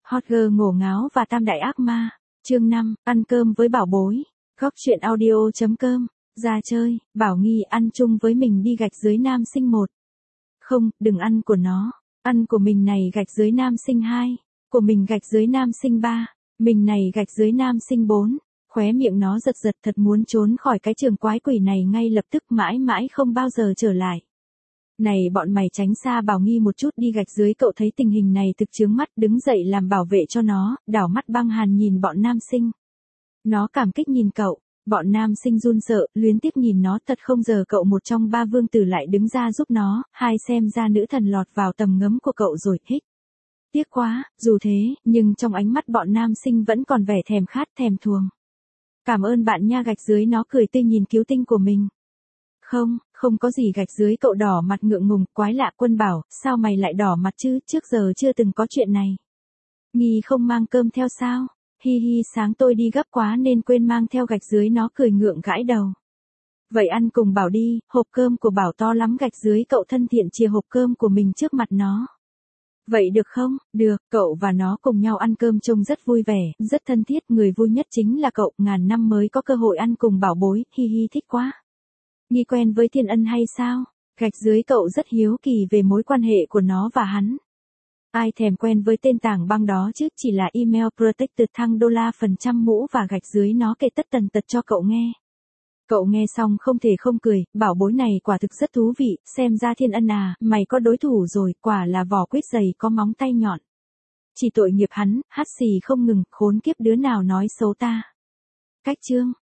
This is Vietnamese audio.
Hot girl ngổ ngáo và tam đại ác ma. Chương 5, ăn cơm với bảo bối. Góc truyện audio.com. Ra chơi, Bảo Nghi ăn chung với mình đi gạch dưới nam sinh 1. Không, đừng ăn của nó. Ăn của mình này gạch dưới nam sinh 2. Của mình gạch dưới nam sinh 3. Mình này gạch dưới nam sinh 4. Khóe miệng nó giật giật thật muốn trốn khỏi cái trường quái quỷ này ngay lập tức mãi mãi không bao giờ trở lại. Này bọn mày tránh xa Bảo Nghi một chút đi gạch dưới. Cậu thấy tình hình này thực chướng mắt đứng dậy làm bảo vệ cho nó, đảo mắt băng hàn nhìn bọn nam sinh. Nó cảm kích nhìn cậu, bọn nam sinh run sợ, luyến tiếc nhìn nó thật không ngờ cậu một trong ba vương tử lại đứng ra giúp nó, hai xem ra nữ thần lọt vào tầm ngấm của cậu rồi, hích. Tiếc quá, dù thế, nhưng trong ánh mắt bọn nam sinh vẫn còn vẻ thèm khát thèm thuồng. Cảm ơn bạn nha gạch dưới nó cười tươi nhìn cứu tinh của mình. Không có gì gạch dưới cậu đỏ mặt ngượng ngùng, quái lạ Quân bảo, sao mày lại đỏ mặt chứ, trước giờ chưa từng có chuyện này. Nghi không mang cơm theo sao? Hi hi sáng tôi đi gấp quá nên quên mang theo gạch dưới nó cười ngượng gãi đầu. Vậy ăn cùng Bảo đi, hộp cơm của Bảo to lắm gạch dưới cậu thân thiện chìa hộp cơm của mình trước mặt nó. Vậy được không? Được, cậu và nó cùng nhau ăn cơm trông rất vui vẻ, rất thân thiết, người vui nhất chính là cậu, ngàn năm mới có cơ hội ăn cùng bảo bối, hi hi thích quá. Nghi quen với Thiên Ân hay sao? Gạch dưới cậu rất hiếu kỳ về mối quan hệ của nó và hắn. Ai thèm quen với tên tảng băng đó chứ, chỉ là email protected thăng $% mũ và gạch dưới nó kể tất tần tật cho cậu nghe. Cậu nghe xong không thể không cười, bảo bối này quả thực rất thú vị, xem ra Thiên Ân à, mày có đối thủ rồi, quả là vỏ quýt dày có móng tay nhọn. Chỉ tội nghiệp hắn, hắt xì không ngừng, khốn kiếp đứa nào nói xấu ta. Cách chương.